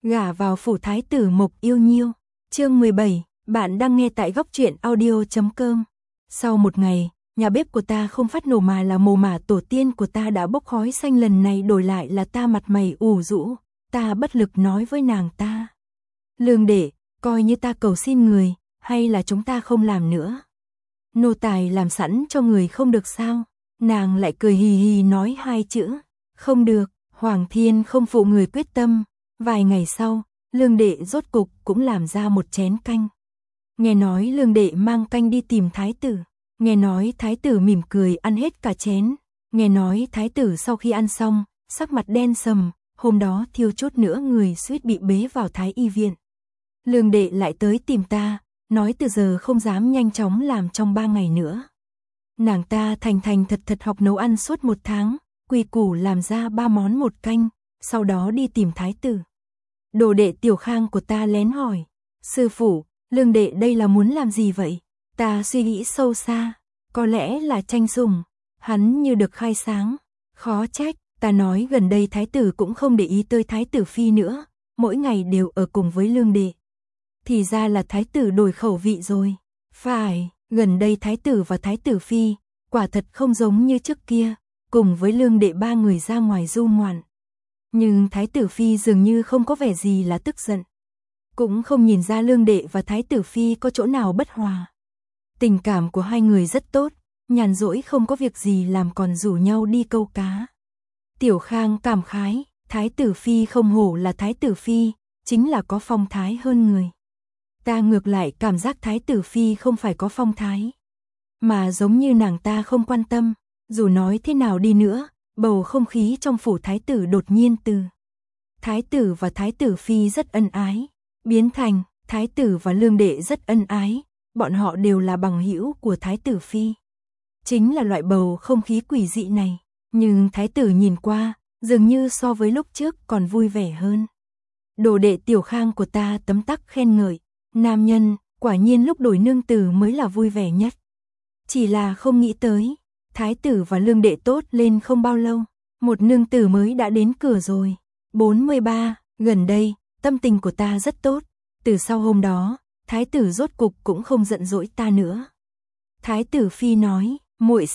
Gả vào phủ thái tử Mộc Yêu Nhiêu. Chương 17, bạn đang nghe tại góc truyện audio.com. Sau một ngày, nhà bếp của ta không phát nổ mà là mồ mả tổ tiên của ta đã bốc khói xanh, lần này đổi lại là ta mặt mày ủ rũ, ta bất lực nói với nàng ta. Lương đệ, coi như ta cầu xin người, hay là chúng ta không làm nữa. Nô tài làm sẵn cho người không được sao? Nàng lại cười hì hì nói hai chữ, không được. Hoàng thiên không phụ người quyết tâm. Vài ngày sau, lương đệ rốt cục cũng làm ra một chén canh. Nghe nói lương đệ mang canh đi tìm thái tử. Nghe nói thái tử mỉm cười ăn hết cả chén. Nghe nói thái tử sau khi ăn xong, sắc mặt đen sầm, hôm đó thiếu chút nữa người suýt bị bế vào thái y viện. Lương đệ lại tới tìm ta, nói từ giờ không dám nhanh chóng làm trong 3 ngày nữa. Nàng ta thành thành thật thật học nấu ăn suốt 1 tháng, quy củ làm ra 3 món 1 canh, sau đó đi tìm thái tử. Đồ đệ Tiểu Khang của ta lén hỏi, sư phụ, lương đệ đây là muốn làm gì vậy? Ta suy nghĩ sâu xa, có lẽ là tranh sủng. Hắn như được khai sáng, khó trách, ta nói gần đây thái tử cũng không để ý tới thái tử phi nữa, mỗi ngày đều ở cùng với lương đệ. Thì ra là thái tử đổi khẩu vị rồi. Phải, gần đây thái tử và thái tử phi, quả thật không giống như trước kia, cùng với lương đệ 3 người ra ngoài du ngoạn. Nhưng thái tử phi dường như không có vẻ gì là tức giận. Cũng không nhìn ra lương đệ và thái tử phi có chỗ nào bất hòa. Tình cảm của hai người rất tốt, nhàn rỗi không có việc gì làm còn rủ nhau đi câu cá. Tiểu Khang cảm khái, thái tử phi không hổ là thái tử phi, chính là có phong thái hơn người. Ta ngược lại cảm giác thái tử phi không phải có phong thái, mà giống như nàng ta không quan tâm. Dù nói thế nào đi nữa, bầu không khí trong phủ thái tử đột nhiên từ thái tử và thái tử phi rất ân ái, biến thành thái tử và lương đệ rất ân ái, bọn họ đều là bằng hữu của thái tử phi. Chính là loại bầu không khí quỷ dị này, nhưng thái tử nhìn qua, dường như so với lúc trước còn vui vẻ hơn. Đồ đệ Tiểu Khang của ta tấm tắc khen ngợi, nam nhân, quả nhiên lúc đổi nương tử mới là vui vẻ nhất. Chỉ là không nghĩ tới, thái tử và lương đệ tốt lên không bao lâu, một nương tử mới đã đến cửa rồi. 43, gần đây, tâm tình của ta rất tốt, từ sau hôm đó, thái tử rốt cục cũng không giận dỗi ta nữa. Thái tử phi nói, muội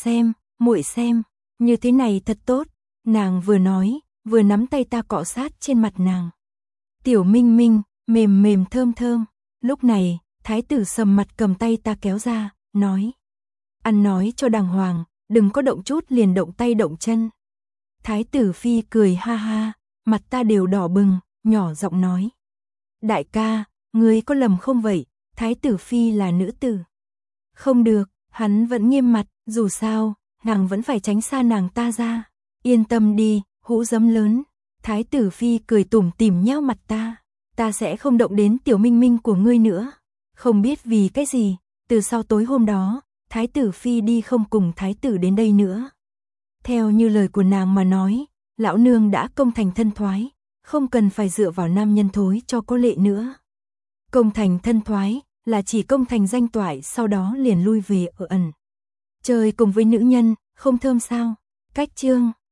xem, như thế này thật tốt. Nàng vừa nói, vừa nắm tay ta cọ sát trên mặt nàng. Tiểu Minh Minh, mềm mềm thơm thơm. Lúc này, thái tử sầm mặt cầm tay ta kéo ra, nói, ăn nói cho đàng hoàng, đừng có động chút liền động tay động chân. Thái tử phi cười ha ha, mặt ta đều đỏ bừng, nhỏ giọng nói, đại ca, ngươi có lầm không vậy, thái tử phi là nữ tử. Không được, hắn vẫn nghiêm mặt, dù sao, nàng vẫn phải tránh xa nàng ta ra. Yên tâm đi, hũ giấm lớn. Thái tử phi cười tủm tỉm nhéo mặt ta sẽ không động đến tiểu Minh Minh của ngươi nữa. Không biết vì cái gì, từ sau tối hôm đó, thái tử phi đi không cùng thái tử đến đây nữa. Theo như lời của nàng mà nói, lão nương đã công thành thân thoái, không cần phải dựa vào nam nhân thối cho có lệ nữa. Công thành thân thoái là chỉ công thành danh toại, sau đó liền lui về ở ẩn. Chơi cùng với nữ nhân, không thơm sao? Cách chương